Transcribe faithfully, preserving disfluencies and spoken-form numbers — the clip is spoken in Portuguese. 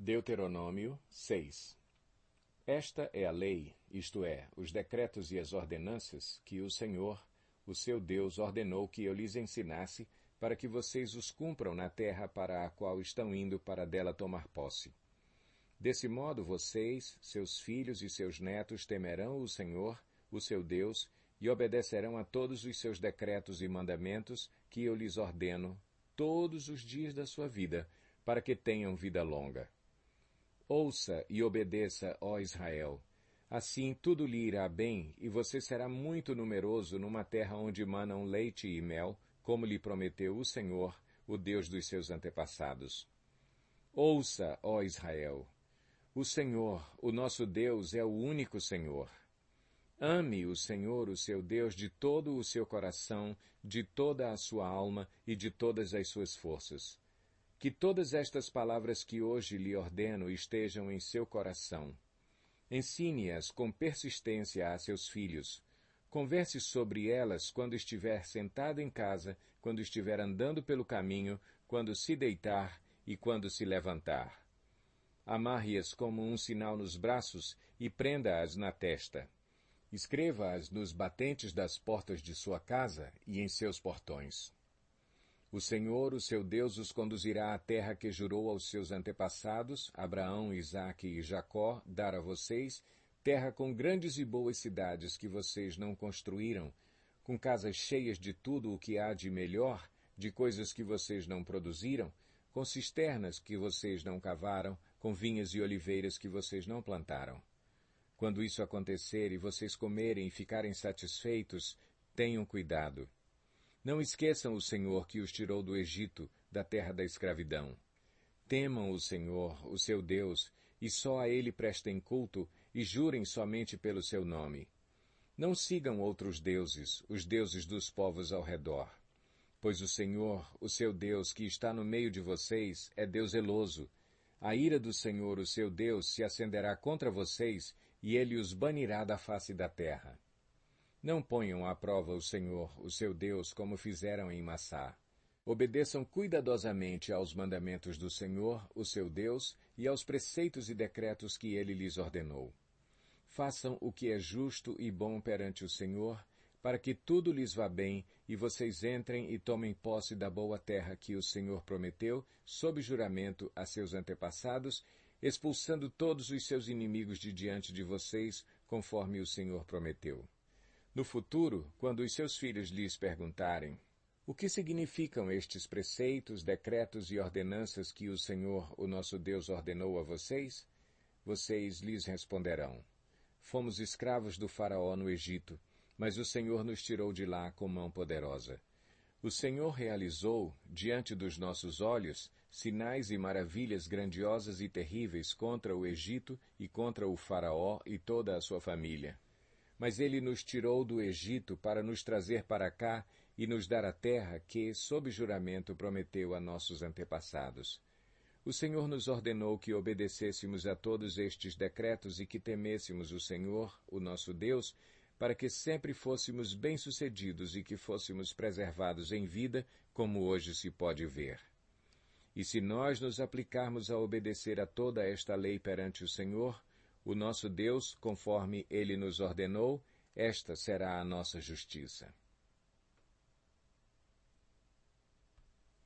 Deuteronômio seis. Esta é a lei, isto é, os decretos e as ordenanças, que o Senhor, o seu Deus, ordenou que eu lhes ensinasse, para que vocês os cumpram na terra para a qual estão indo para dela tomar posse. Desse modo vocês, seus filhos e seus netos temerão o Senhor, o seu Deus, e obedecerão a todos os seus decretos e mandamentos que eu lhes ordeno todos os dias da sua vida, para que tenham vida longa. Ouça e obedeça, ó Israel. Assim tudo lhe irá bem, e você será muito numeroso numa terra onde manam leite e mel, como lhe prometeu o Senhor, o Deus dos seus antepassados. Ouça, ó Israel. O Senhor, o nosso Deus, é o único Senhor. Ame o Senhor, o seu Deus, de todo o seu coração, de toda a sua alma e de todas as suas forças. Que todas estas palavras que hoje lhe ordeno estejam em seu coração. Ensine-as com persistência a seus filhos. Converse sobre elas quando estiver sentado em casa, quando estiver andando pelo caminho, quando se deitar e quando se levantar. Amarre-as como um sinal nos braços e prenda-as na testa. Escreva-as nos batentes das portas de sua casa e em seus portões. O Senhor, o seu Deus, os conduzirá à terra que jurou aos seus antepassados, Abraão, Isaque e Jacó, dar a vocês, terra com grandes e boas cidades que vocês não construíram, com casas cheias de tudo o que há de melhor, de coisas que vocês não produziram, com cisternas que vocês não cavaram, com vinhas e oliveiras que vocês não plantaram. Quando isso acontecer e vocês comerem e ficarem satisfeitos, tenham cuidado. Não esqueçam o Senhor que os tirou do Egito, da terra da escravidão. Temam o Senhor, o seu Deus, e só a Ele prestem culto, e jurem somente pelo seu nome. Não sigam outros deuses, os deuses dos povos ao redor. Pois o Senhor, o seu Deus, que está no meio de vocês, é Deus zeloso. A ira do Senhor, o seu Deus, se acenderá contra vocês, e Ele os banirá da face da terra. Não ponham à prova o Senhor, o seu Deus, como fizeram em Massá. Obedeçam cuidadosamente aos mandamentos do Senhor, o seu Deus, e aos preceitos e decretos que ele lhes ordenou. Façam o que é justo e bom perante o Senhor, para que tudo lhes vá bem e vocês entrem e tomem posse da boa terra que o Senhor prometeu, sob juramento a seus antepassados, expulsando todos os seus inimigos de diante de vocês, conforme o Senhor prometeu. No futuro, quando os seus filhos lhes perguntarem, o que significam estes preceitos, decretos e ordenanças que o Senhor, o nosso Deus, ordenou a vocês? Vocês lhes responderão, fomos escravos do faraó no Egito, mas o Senhor nos tirou de lá com mão poderosa. O Senhor realizou, diante dos nossos olhos, sinais e maravilhas grandiosas e terríveis contra o Egito e contra o faraó e toda a sua família. Mas ele nos tirou do Egito para nos trazer para cá e nos dar a terra que, sob juramento, prometeu a nossos antepassados. O Senhor nos ordenou que obedecêssemos a todos estes decretos e que temêssemos o Senhor, o nosso Deus, para que sempre fôssemos bem-sucedidos e que fôssemos preservados em vida, como hoje se pode ver. E se nós nos aplicarmos a obedecer a toda esta lei perante o Senhor, o nosso Deus, conforme Ele nos ordenou, esta será a nossa justiça.